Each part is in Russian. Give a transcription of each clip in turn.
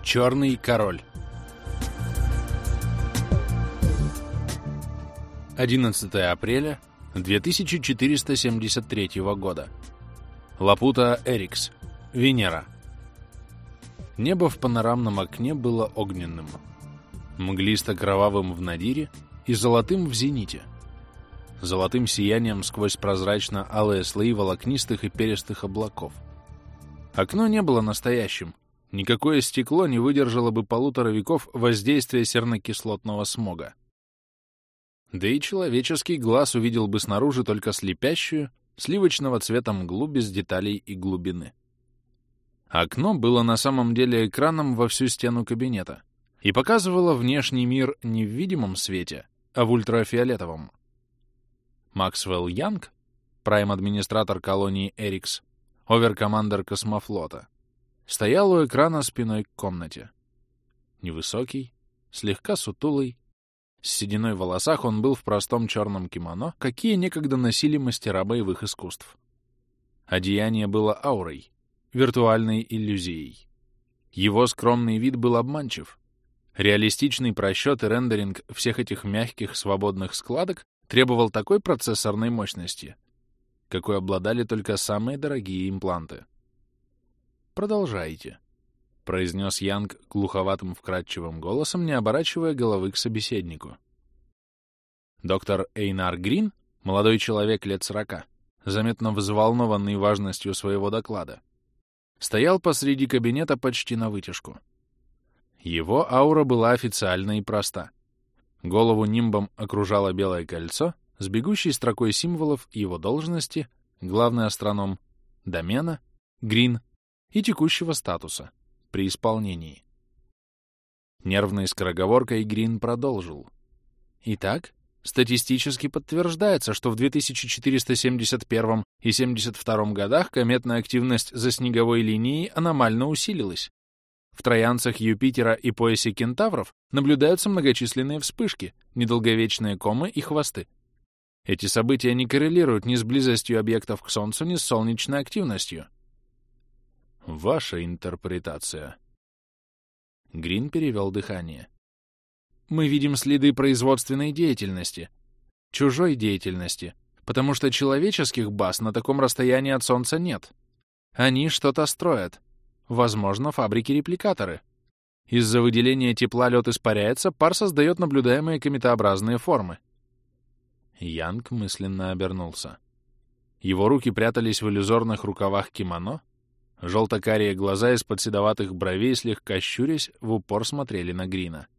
Черный король. 11 апреля 2473 года. Лапута Эрикс. Венера. Небо в панорамном окне было огненным, мглисто-кровавым в надире и золотым в зените. Золотым сиянием сквозь прозрачно-алые слои волокнистых и перистых облаков. Окно не было настоящим. Никакое стекло не выдержало бы 1,5 века воздействия сернокислотного смога. Да и человеческий глаз увидел бы снаружи только слепящую, сливочного цвета мглу без деталей и глубины. Окно было на самом деле экраном во всю стену кабинета и показывало внешний мир не в видимом свете, а в ультрафиолетовом. Максвелл Янг, прайм-администратор колонии Эрикс, оверкомандер космофлота, стоял у экрана спиной к комнате. Невысокий, слегка сутулый, с сединой в волосах он был в простом черном кимоно, какие некогда носили мастера боевых искусств. Одеяние было аурой, виртуальной иллюзией. Его скромный вид был обманчив. Реалистичный просчет и рендеринг всех этих мягких, свободных складок требовал такой процессорной мощности, какой обладали только самые дорогие импланты. «Продолжайте», — произнес Янг глуховатым вкрадчивым голосом, не оборачивая головы к собеседнику. Доктор Эйнар Грин, молодой человек лет 40, заметно взволнованный важностью своего доклада, стоял посреди кабинета почти навытяжку. Его аура была официальна и проста. Голову нимбом окружало белое кольцо с бегущей строкой символов его должности, главный астроном, домена, Грин и текущего статуса при исполнении. Нервной скороговоркой Грин продолжил. Итак, статистически подтверждается, что в 2471 и 72 годах кометная активность за снеговой линией аномально усилилась. В троянцах Юпитера и поясе кентавров наблюдаются многочисленные вспышки, недолговечные комы и хвосты. Эти события не коррелируют ни с близостью объектов к Солнцу, ни с солнечной активностью. Ваша интерпретация. Грин перевел дыхание. Мы видим следы производственной деятельности, чужой деятельности, потому что человеческих баз на таком расстоянии от Солнца нет. Они что-то строят. Возможно, фабрики-репликаторы. Из-за выделения тепла лед испаряется, пар создает наблюдаемые кометообразные формы. Янг мысленно обернулся. Его руки прятались в иллюзорных рукавах кимоно, желто-карие глаза из-под седоватых бровей, слегка щурясь, в упор смотрели на Грина.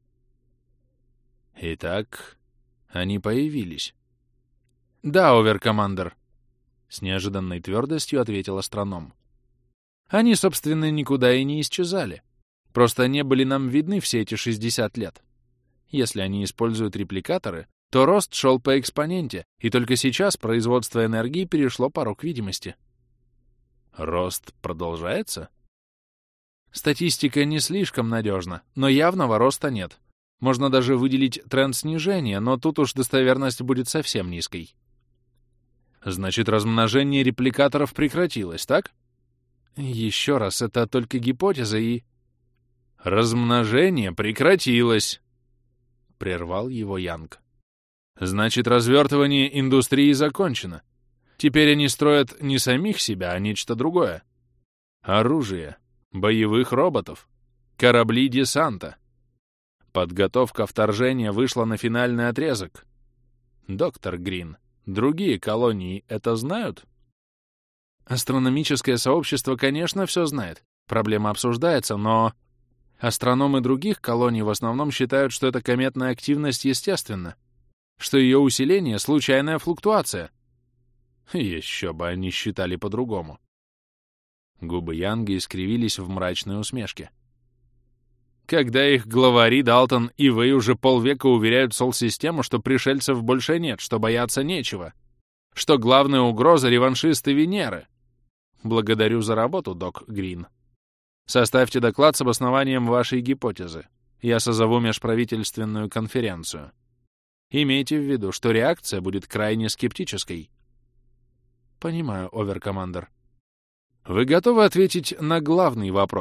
Итак, они появились. Да, оверкомандер, с неожиданной твердостью ответил астроном. Они, собственно, никуда и не исчезали. Просто не были нам видны все эти 60 лет. Если они используют репликаторы, то рост шел по экспоненте, и только сейчас производство энергии перешло порог видимости. Рост продолжается? Статистика не слишком надежна, но явного роста нет. Можно даже выделить тренд снижения, но тут уж достоверность будет совсем низкой. Значит, размножение репликаторов прекратилось, так? Еще раз, это только гипотеза и... Размножение прекратилось, прервал его Янг. Значит, развертывание индустрии закончено. Теперь они строят не самих себя, а нечто другое. Оружие, боевых роботов, корабли десанта. Подготовка вторжения вышла на финальный отрезок. Доктор Грин, другие колонии это знают? Астрономическое сообщество, конечно, все знает. Проблема обсуждается, но... Астрономы других колоний в основном считают, что эта кометная активность естественна, что ее усиление — случайная флуктуация. Еще бы они считали по-другому. Губы Янга искривились в мрачной усмешке. Когда их главари Далтон и Вэй уже полвека уверяют Сол-систему, что пришельцев больше нет, что бояться нечего, что главная угроза — реваншисты Венеры. Благодарю за работу, док Грин. Составьте доклад с обоснованием вашей гипотезы. Я созову межправительственную конференцию. Имейте в виду, что реакция будет крайне скептической. Понимаю, оверкомандер. Вы готовы ответить на главный вопрос?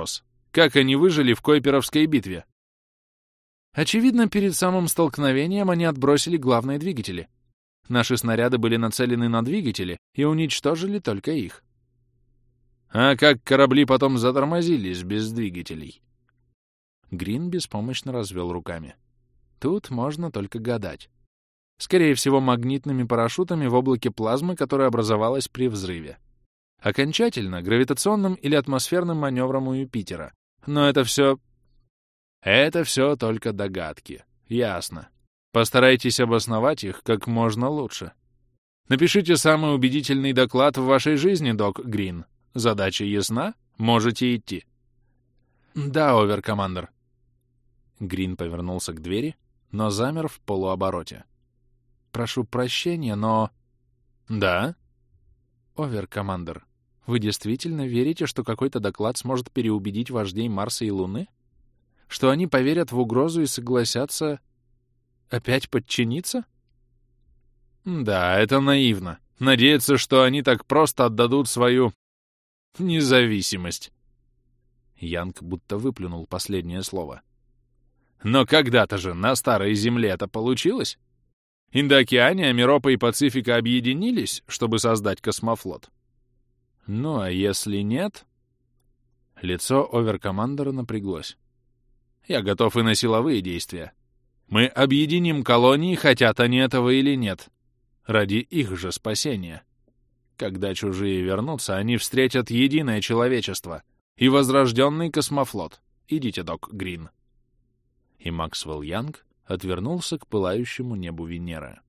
Как они выжили в Койперовской битве? Очевидно, перед самым столкновением они отбросили главные двигатели. Наши снаряды были нацелены на двигатели и уничтожили только их. А как корабли потом затормозились без двигателей? Грин беспомощно развел руками. Тут можно только гадать. Скорее всего, магнитными парашютами в облаке плазмы, которое образовалось при взрыве. Окончательно гравитационным или атмосферным маневром у Юпитера. Но это все только догадки. Ясно. Постарайтесь обосновать их как можно лучше. Напишите самый убедительный доклад в вашей жизни, док Грин. Задача ясна? Можете идти. Да, оверкомандер. Грин повернулся к двери, но замер в полуобороте. Прошу прощения, но... Да? Оверкомандер, вы действительно верите, что какой-то доклад сможет переубедить вождей Марса и Луны? Что они поверят в угрозу и согласятся опять подчиниться? Да, это наивно. Надеяться, что они так просто отдадут свою независимость. Янг будто выплюнул последнее слово. Но когда-то же на Старой Земле это получилось. Индоокеания, Миропа и Пацифика объединились, чтобы создать космофлот. Ну, а если нет... Лицо оверкомандера напряглось. Я готов и на силовые действия. Мы объединим колонии, хотят они этого или нет. Ради их же спасения. Когда чужие вернутся, они встретят единое человечество и возрожденный космофлот. Идите, док Грин. И Максвелл Янг отвернулся к пылающему небу Венеры.